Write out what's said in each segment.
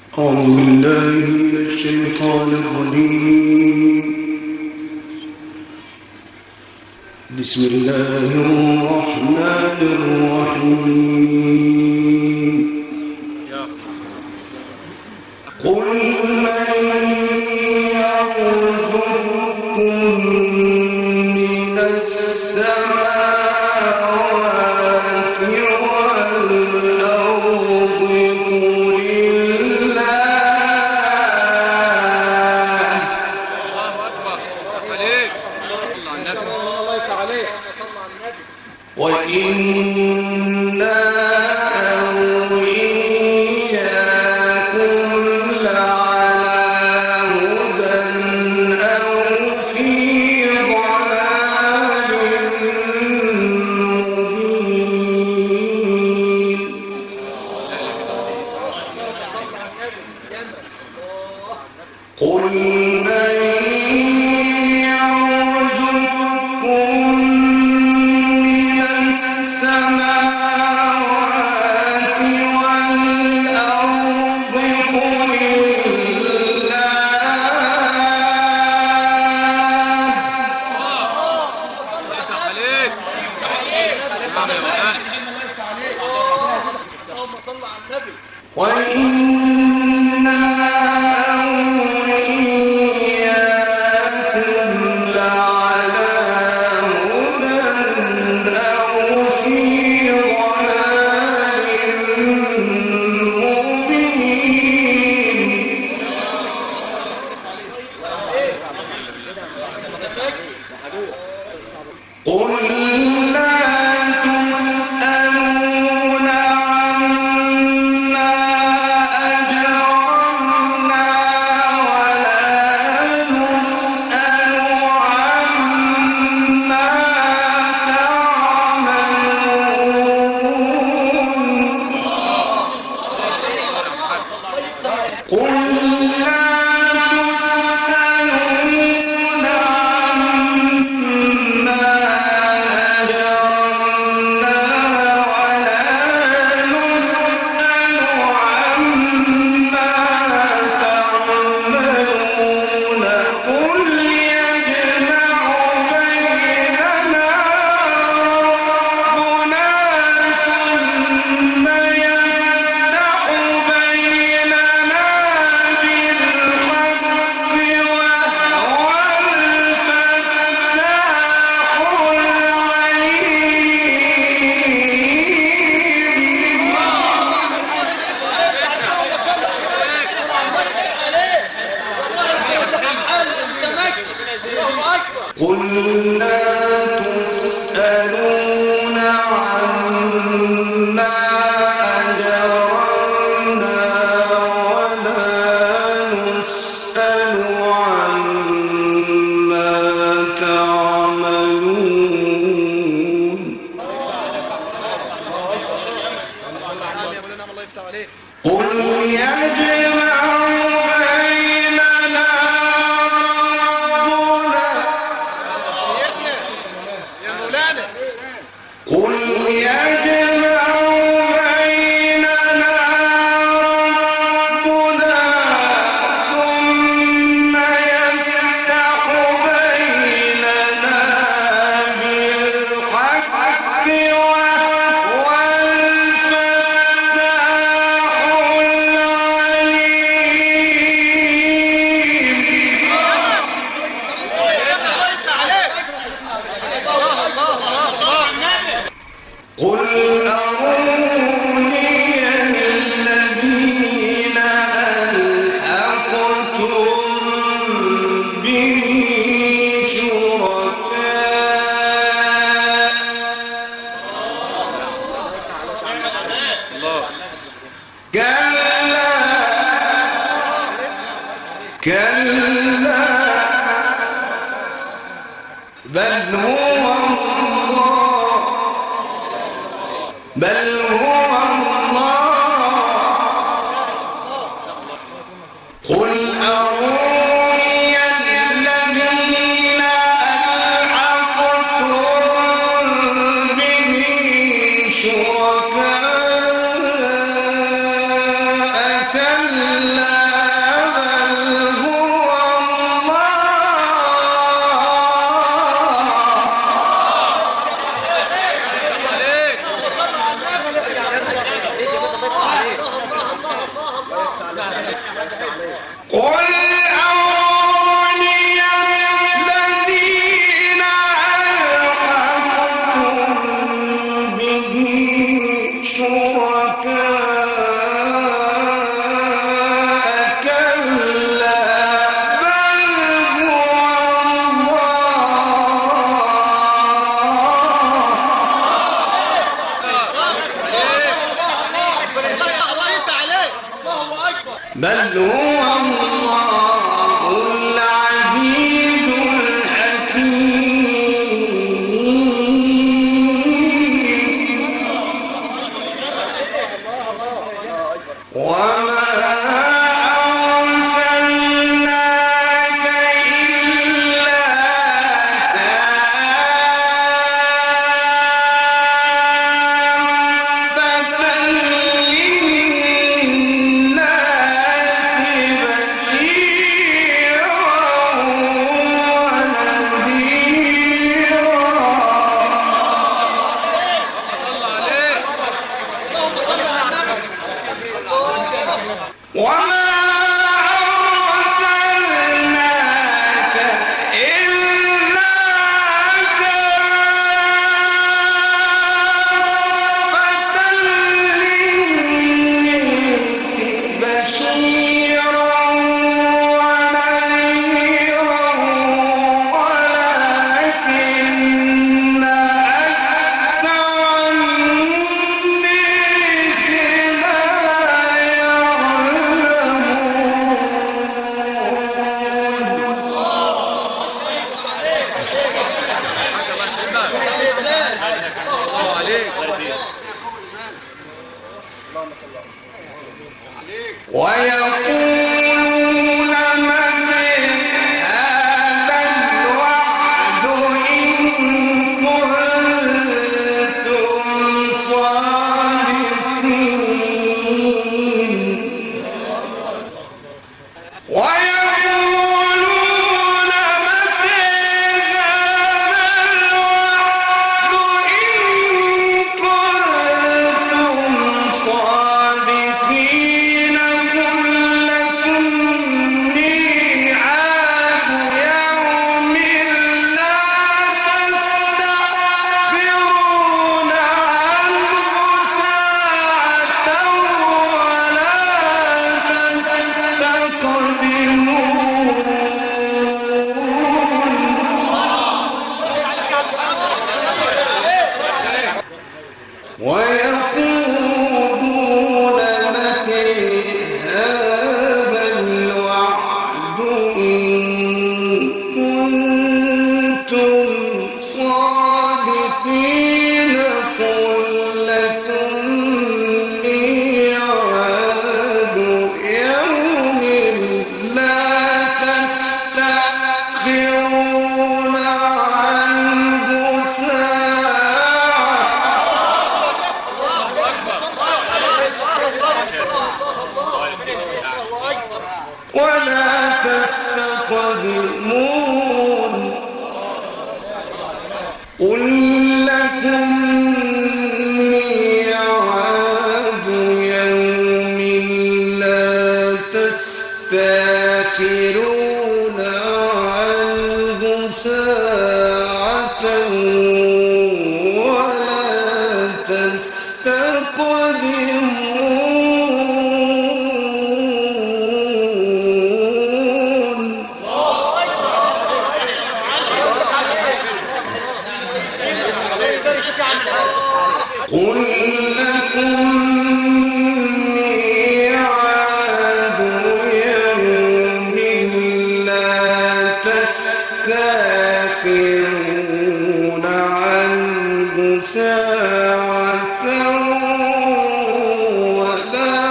أعوذ بالله من الشيطان الرجيم. بسم الله الرحمن الرحيم. قل من يرزقكم من السماوات والأرض قل وإنا أو إياكم لعلى هدى أو في ضلال مبين. قل من وإنا أو إياكم لعلى هدى أو في ضلال مبين. قل لا تسألون عما أجرمنا ولا نسأل عما تعملون. قل لا تسألون عما أجرمنا ولا نسأل عما تعملون. قل يجمع بيننا ربنا ثم يفتح بيننا بالحق وهو الفتاح العليم. قل لا تسألون عما أجرمنا ولا نسأل عما تعملون. قل يجمع بيننا ربنا. قل يجمع بيننا ربنا ثم يفتح بيننا بالحق وهو الفتاح العليم. قل أروني الذين ألحقتم به شركاء. كلا كلا بل هو الله. قل أروني الذين ألحقتم به شركاء كلا بل هو الله العزيز الحكيم وما أرسلناك إلا كافة للناس بشيرا ونذيرا وما أرسلناك إلا كافة للناس بشيرا ونذيرا ولكن أكثر الناس لا ويقولون متى هذا الوعد إن كنتم صادقين ويقولون متى هذا الوعد إن كنتم صادقين قل لكم ميعاد يوم لا تستأخرون عنه ساعة ولا تستقدمون ويقولون متى هذا الوعد إن كنتم صادقين قل لكم ميعاد يوم لا تستأخرون عنه ساعة ولا تستقدمون قل لكم ميعاد يوم لا تستأخرون عنه ساعة ولا تستقدمون قل لكم ميعاد يوم لا تستأخرون عنه ساعة ولا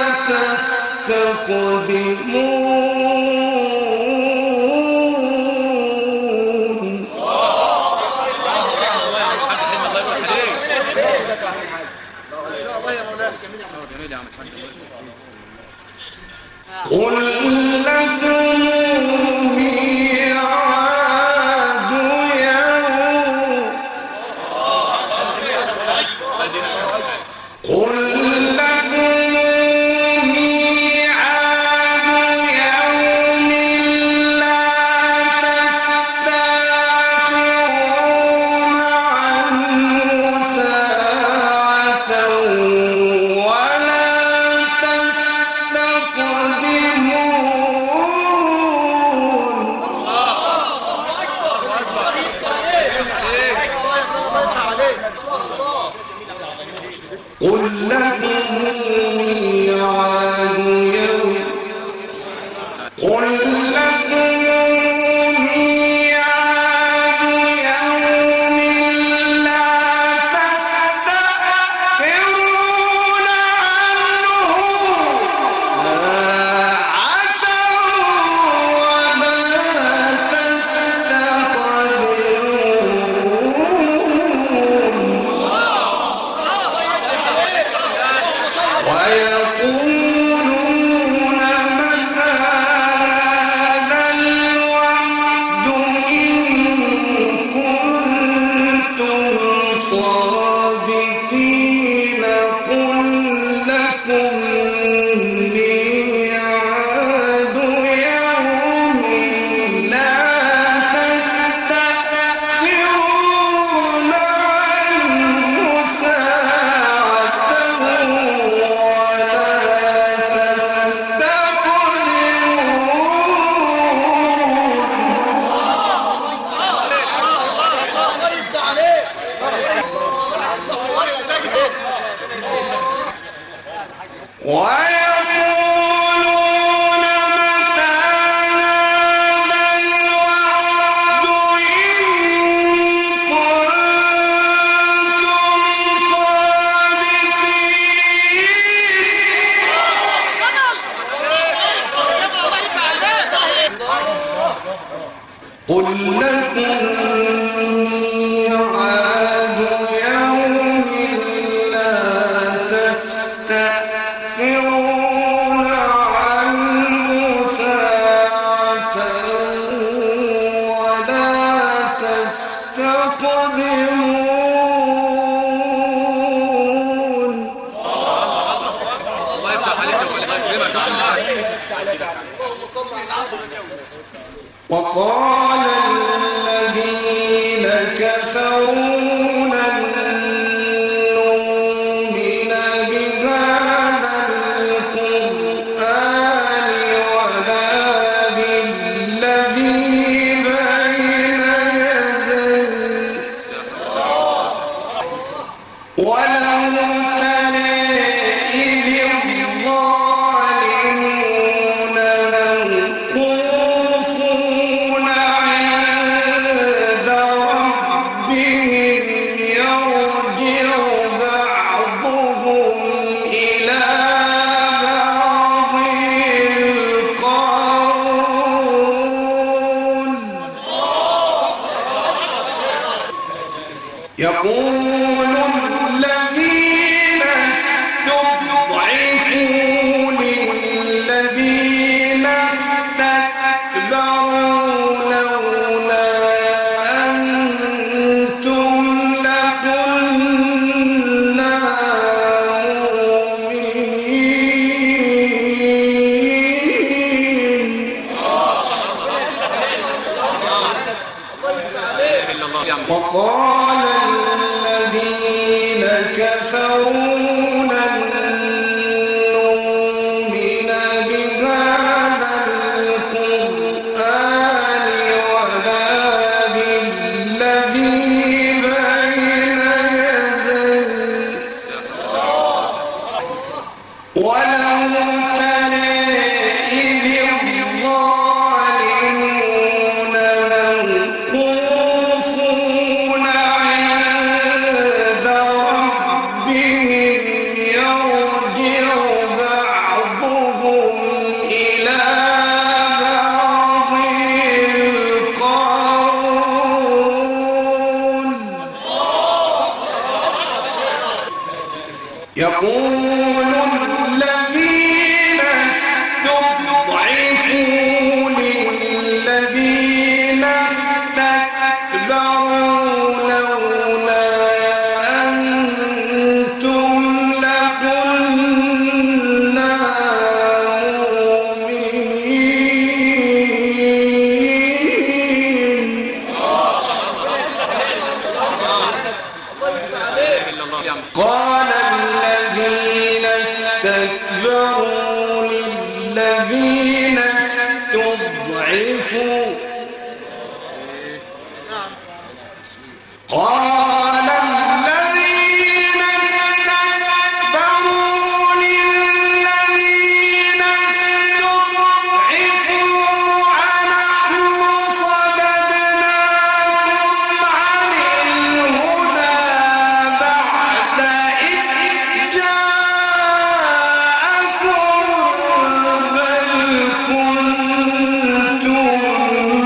تستقدمون قل لكم ميعاد يوم قل لكم ميعاد يوم لا تستأخرون عنه ساعة ولا تستقدمون قل لكم ميعاد يوم لا تستأخرون عنه ساعة ولا تستقدمون. الله يفتح عليك ويكرمك. وقال الذين كفروا لن نؤمن بهذا القرآن ولا بالذي بين يديه ولو ترى إذ الظالمون موقوفون عند ربهم يرجع بعضهم إلى بعض القول يقول الذين استضعفوا للذين استكبروا لولا أنتم لكنا مؤمنين. وقال الذين كفروا لن نؤمن بهذا القرآن ولا بالذي بين يديه ولو ترى إذ الظالمون موقوفون عند ربهم يرجع بعضهم إلى بعض القول يقول الذين استضعفوا للذين استكبروا لولا أنتم لكنا مؤمنين. قال الذين استكبروا للذين استضعفوا قال الذين استكبروا للذين استضعفوا أنحن صددناكم عن الهدى بعد إذ جاءكم بل كنتم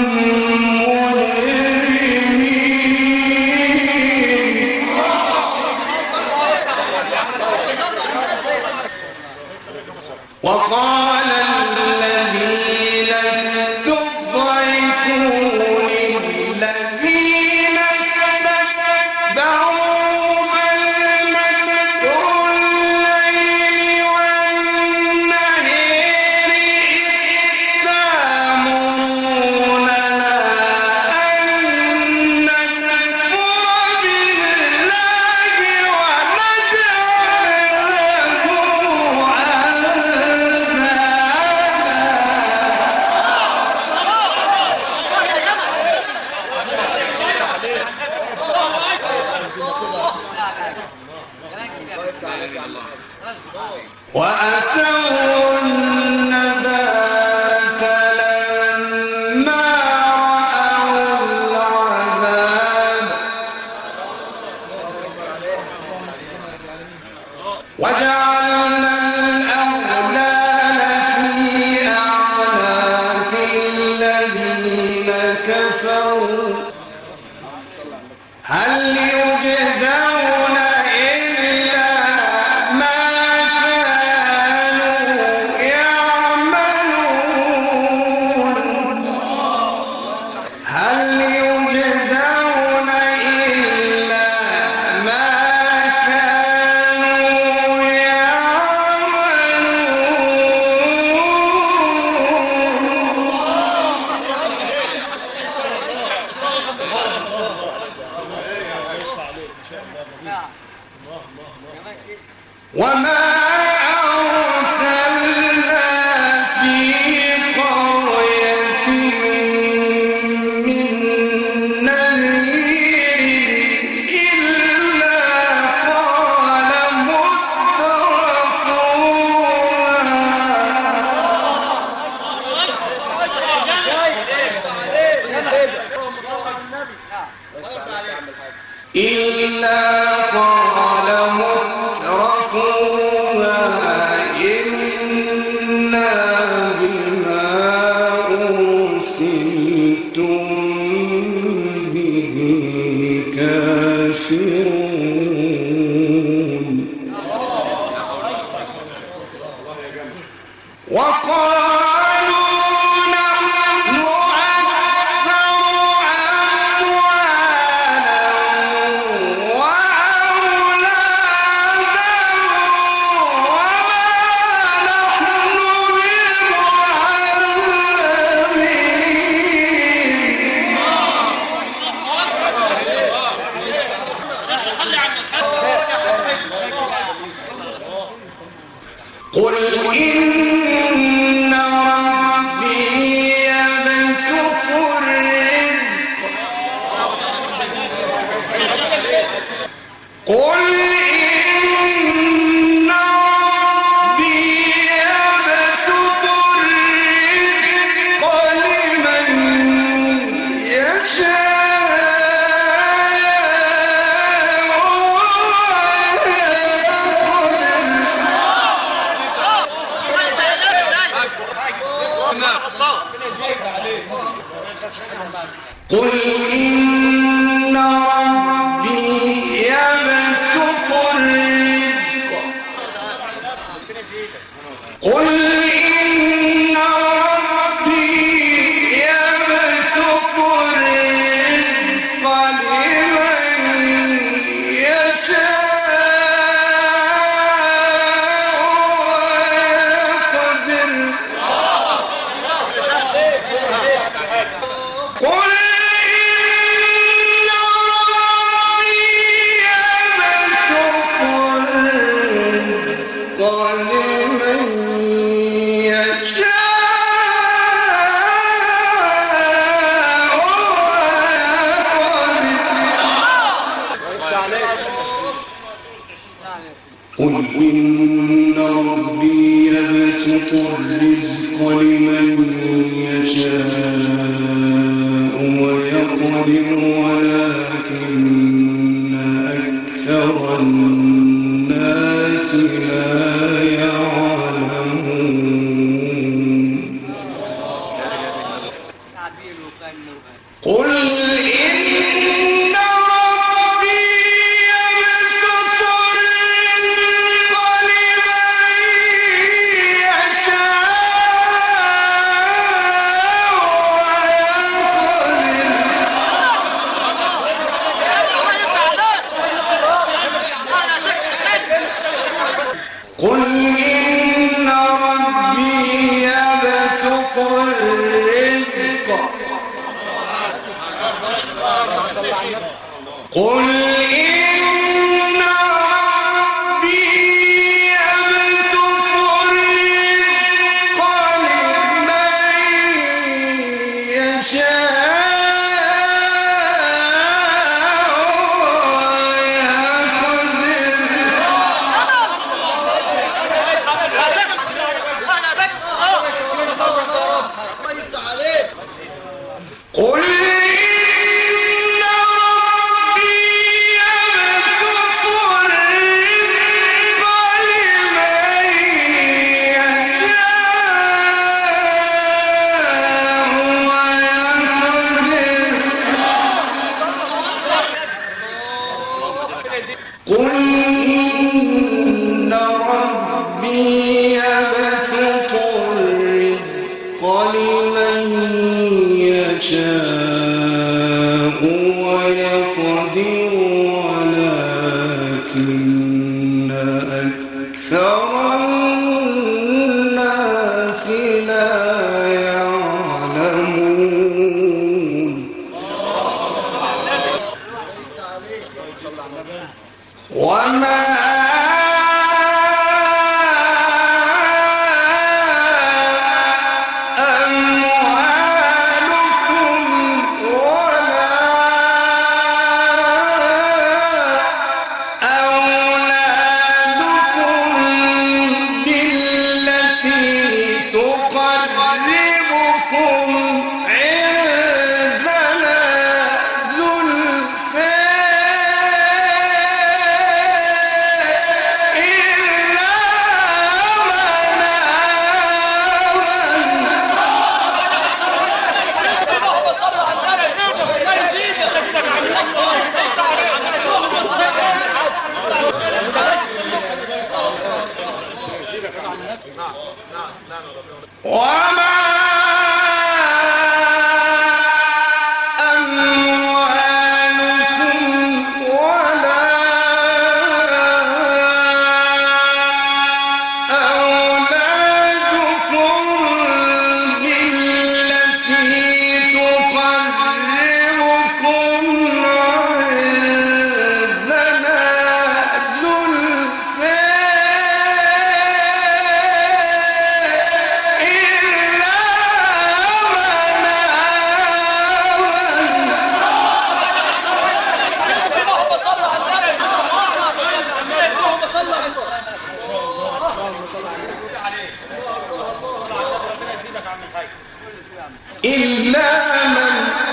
إلا من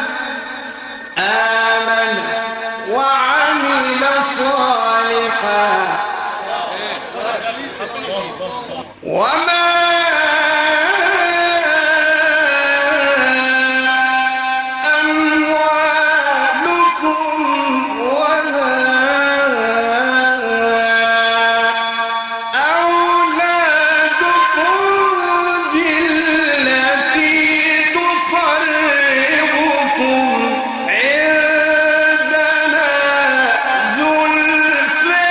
آمن وعمل صالحا وما أموالكم ولا أولادكم بالتي تقربكم عندنا زلفى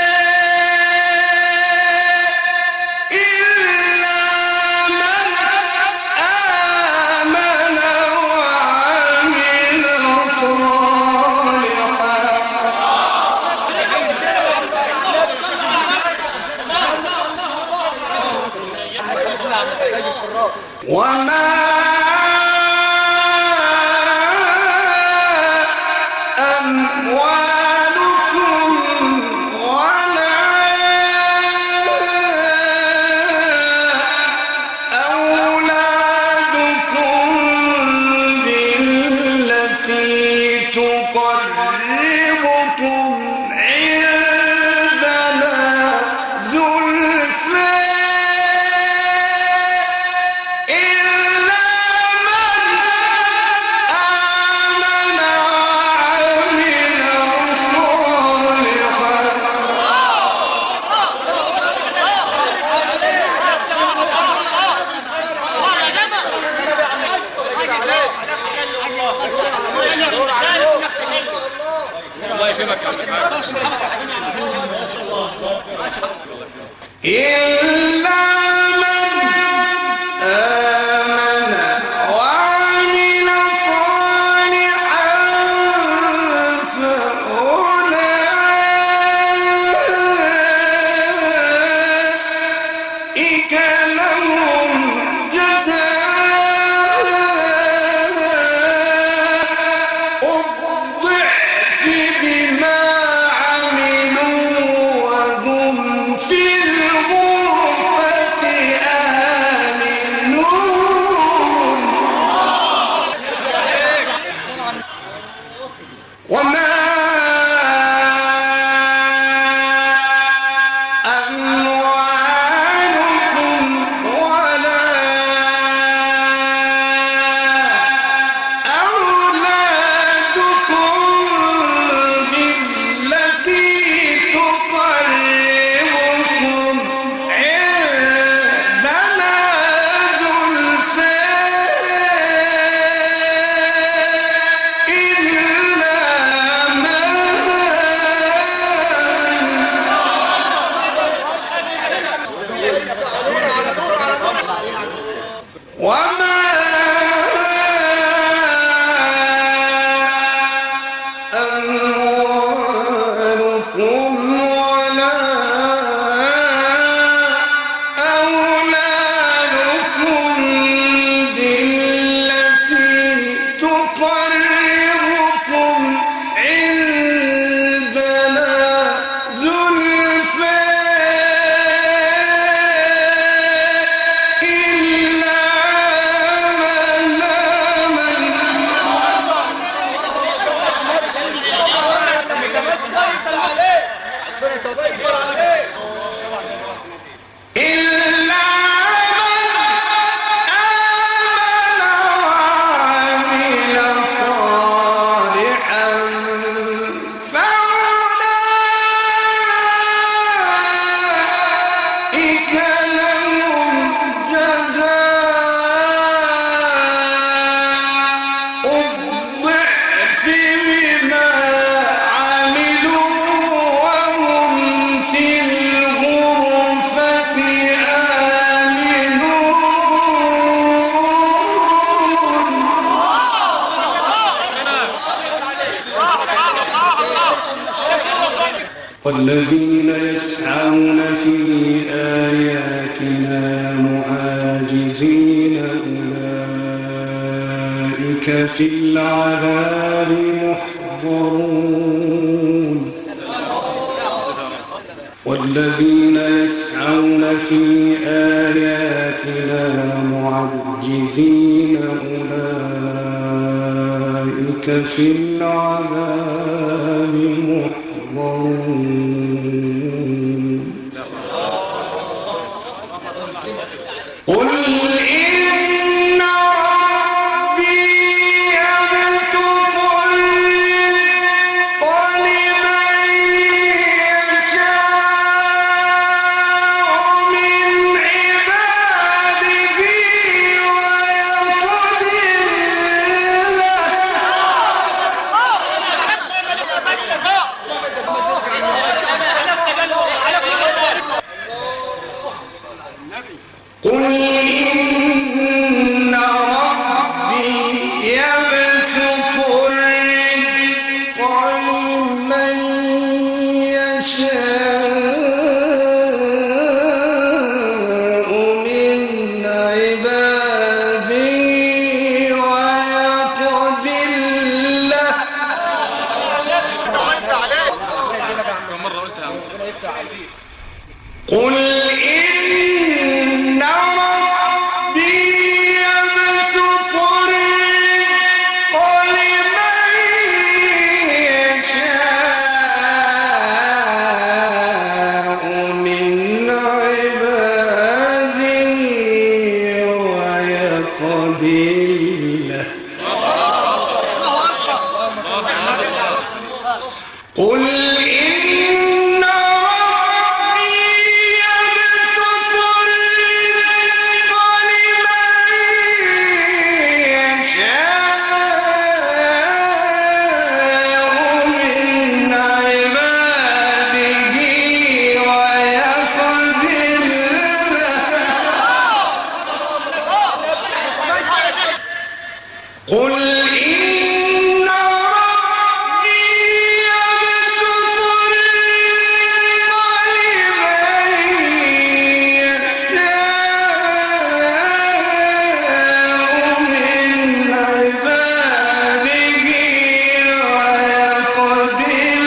إلا من آمن وعمل صالحا وما أموالكم ولا أولادكم بالتي تقربكم عندنا زلفى إلا من آمن وعمل صالحا الله يكرمك يا عم الحاج. إلا من آمن وعمل صالحا فأولئك لهم جزاء الضعف بما عملوا وهم في الغرفة آمنون وما أموالكم ولا أولادكم بالتي تقربكم عندنا زلفى إلا من وما أموالكم ولا أولادكم بالتي تقربكم عندنا زلفى إلا من آمن إلا من آمن وعمل صالحا فأولئك لهم جزاء الضعف بما عملوا وهم في الغرفة آمنون والذين يسعون في آياتنا معاجزين أولئك في العذاب محضرون والذين يسعون في آياتنا معاجزين معجزين أولئك في العذاب محضرون قل إن ربي يبسط الرزق لمن يشاء من عباده ويقدر قل إن ربي يبسط الرزق لمن يشاء من عباده ويقدر له قل إن ربي يبسط الرزق لمن يشاء من عباده ويقدر له قل إن ربي يبسط الرزق لمن يشاء من عباده ويقدر له قل إن ربي يبسط الرزق لمن يشاء من عباده ويقدر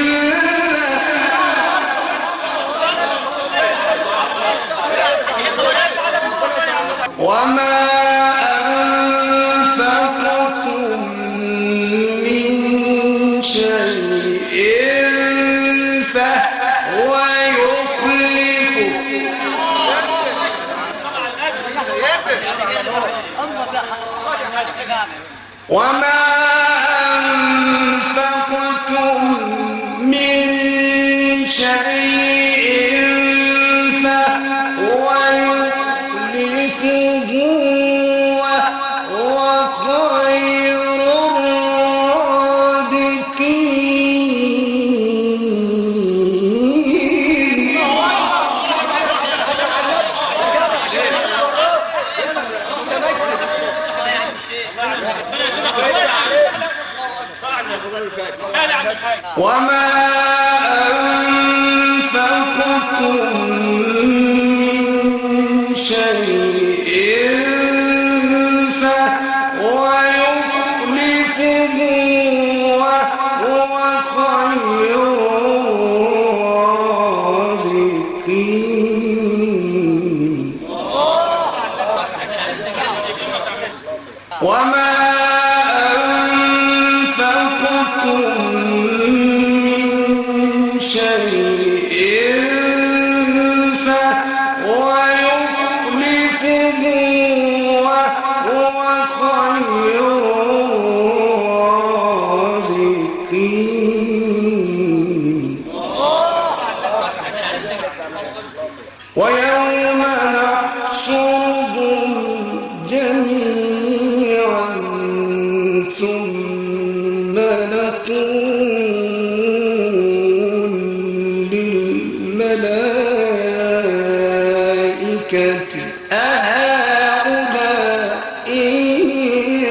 له وما أنفقتم من شيء فهو يخلفه وما أنفقتم من شيء فهو يخلفه وهو خير الرازقين وما أنفقتم من شيء فهو يخلفه وهو خير الرازقين وما أنفقتم من شيء فهو يخلفه وهو خير الرازقين ويوم نحشرهم جميعا ثم نقول للملائكة أهؤلاء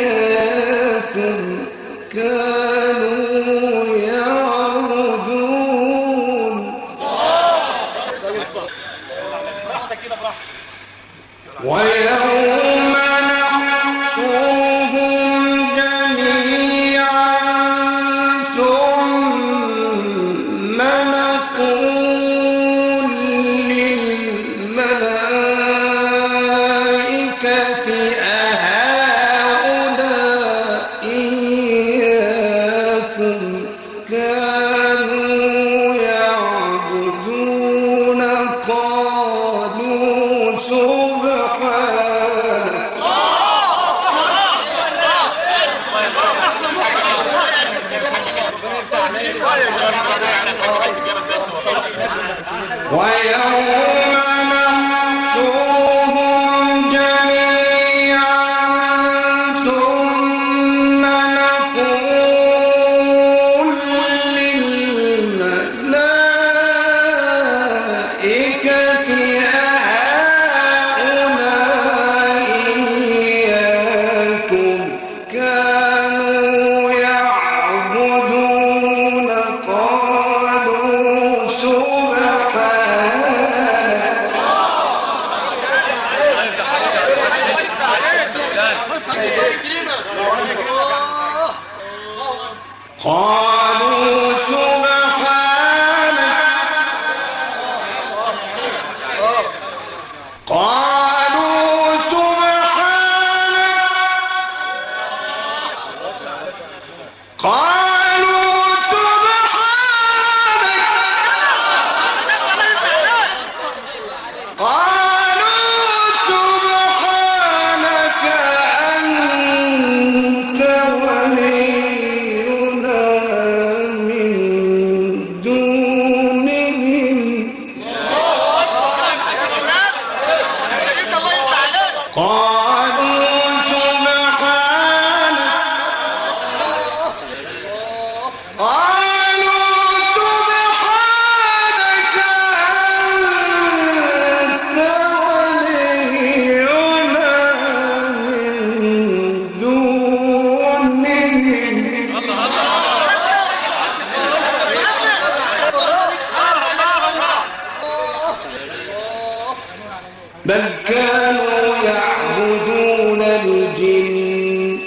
بل كانوا يعبدون الجن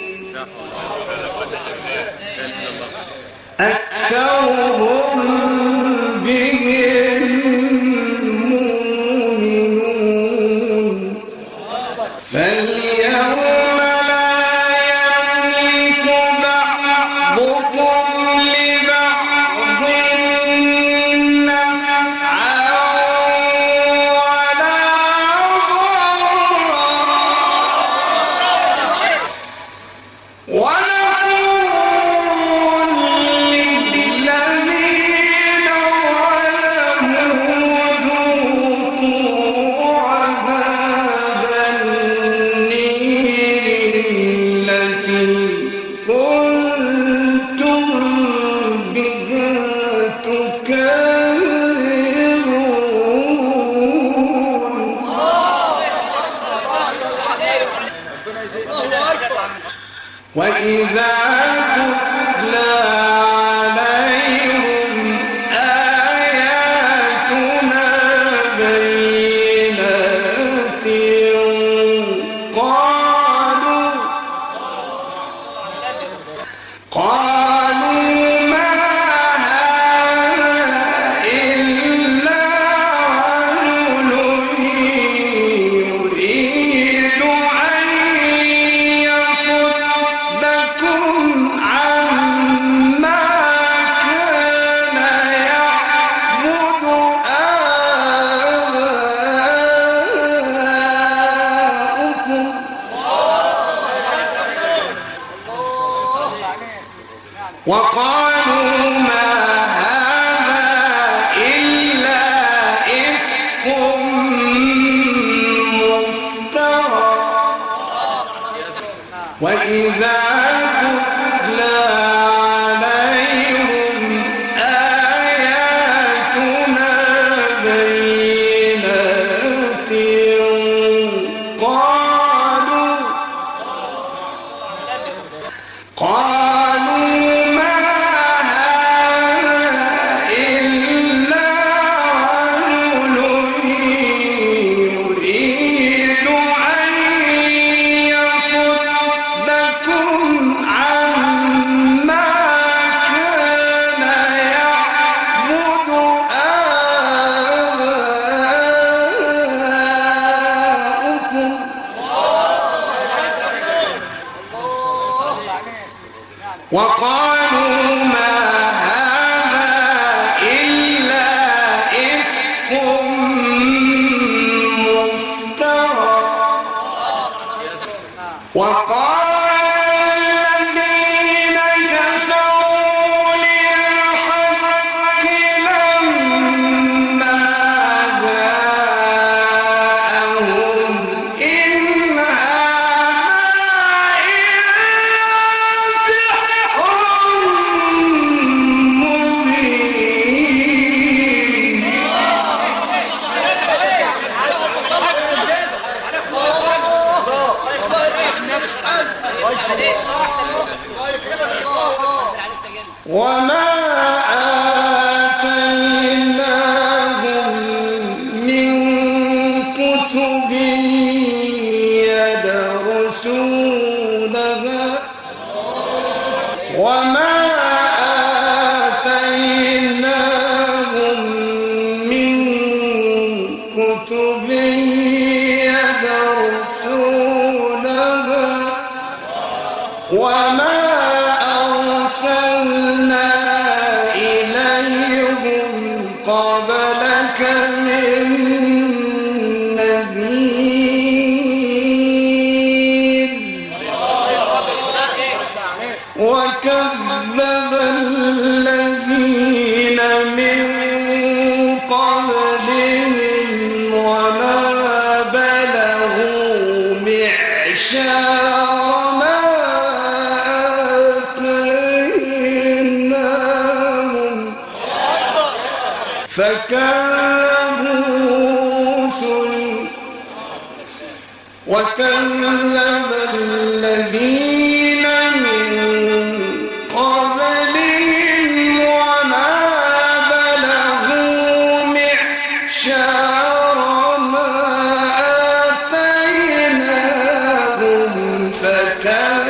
أكثرهم بهم مؤمنون فاليوم لا يملك بعضكم لبعض نفعا ولا ضرا ونقول للذين ظلموا ذوقوا عذاب النير التي كنتم بها تكذبون وإذا تتلى عليهم آياتنا بينات قالوا ما هذا إلا رجل يريد أن يصدكم عما كان يعبد آباؤكم وقالوا ما هذا إلا إفك مفترى وإذا تتلى عليهم آياتنا بينات قالوا ما هذا إلا رجل يريد أن يصدكم عما كان يعبد آباؤكم وقالوا ما هذا إلا إفك مفترى وقال الذين كفروا للحق لما جاءهم وما آتيناهم من كتب يدرسونها وما آتيناهم من كتب يدرسونها وما أرسلنا إليهم قبلك من نذير وكذب الذين من قبلهم وما بلغوا معشار ما آتيناهم فكذبوا رسلي وكذب الذين من قبلهم وما بلغوا معشار ما آتيناهم فكذبوا